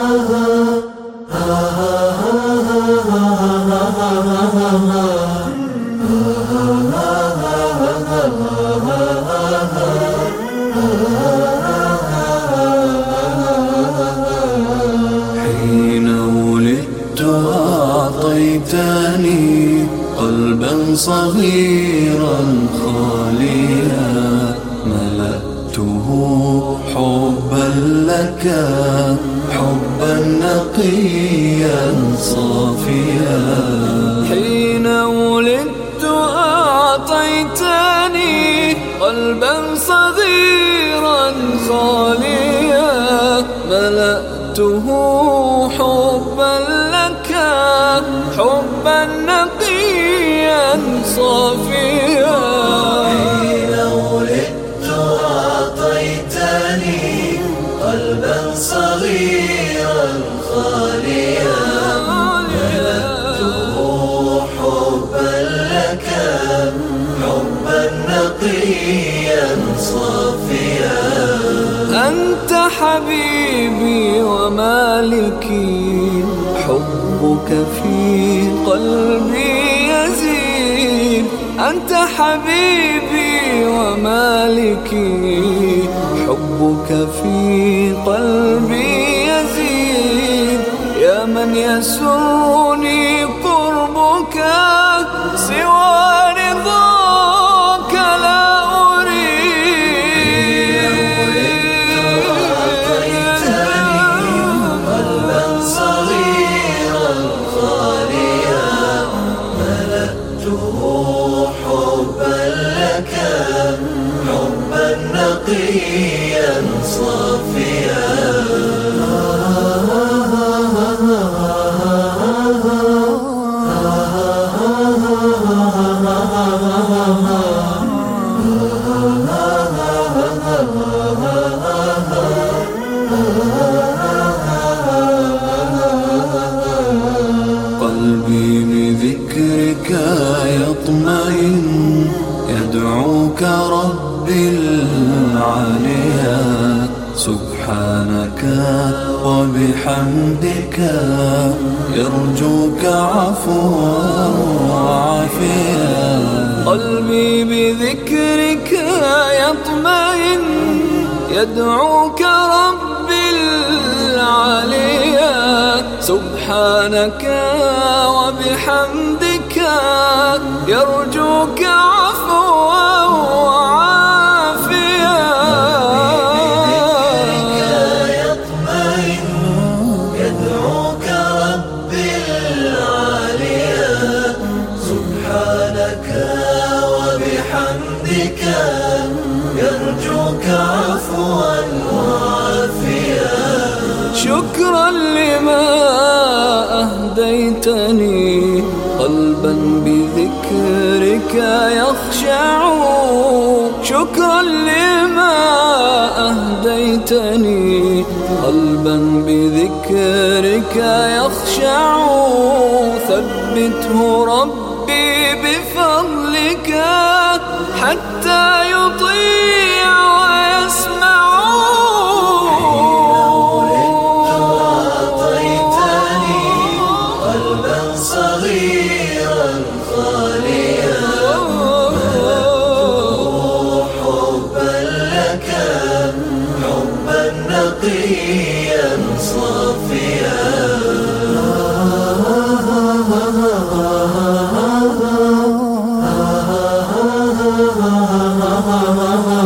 حين ولدت أعطيتني قلبا صغيرا خاليا، ملأته حبا لك، حبا نقيا صافيا. حين ولدت أعطيتني قلبا صغيرا خاليا، ملأته حبا لك، حبا نقيا صافيا. حين ولدت أعطيتني قلبا صغيرا خاليا، ملأته حبا لك، حبا نقيا صافيا. أنت حبيبي ومالكي، حبك في قلبي يزيد. أنت حبيبي ومالكي، حبك في قلبي يزيد. يا من يسرني قربك، سوى رضاك لا حبا لك، حبا نقيا صافيا. قلبي بذكرك يطمئن، يدعوك ربي العليا. سبحانك وبحمدك، يرجوك عفوا وعافيا. قلبي بذكرك يطمئن، يدعوك ربي العليا. سبحانك وبحمدك، يرجوك عفوا وعافيا. يطمئن، يدعوك ربي العليا. سبحانك وبحمدك، يرجوك عفوا وعافيا. شكرا لما أهديتني قلبا بذكرك يخشع. شكرا لما أهديتني قلبا بذكرك يخشع. ثبته ربي بفضلك، حتى يطيع ويسمع. صغيرا خاليا، ملأته حبا لك، حبا نقيا صافيا.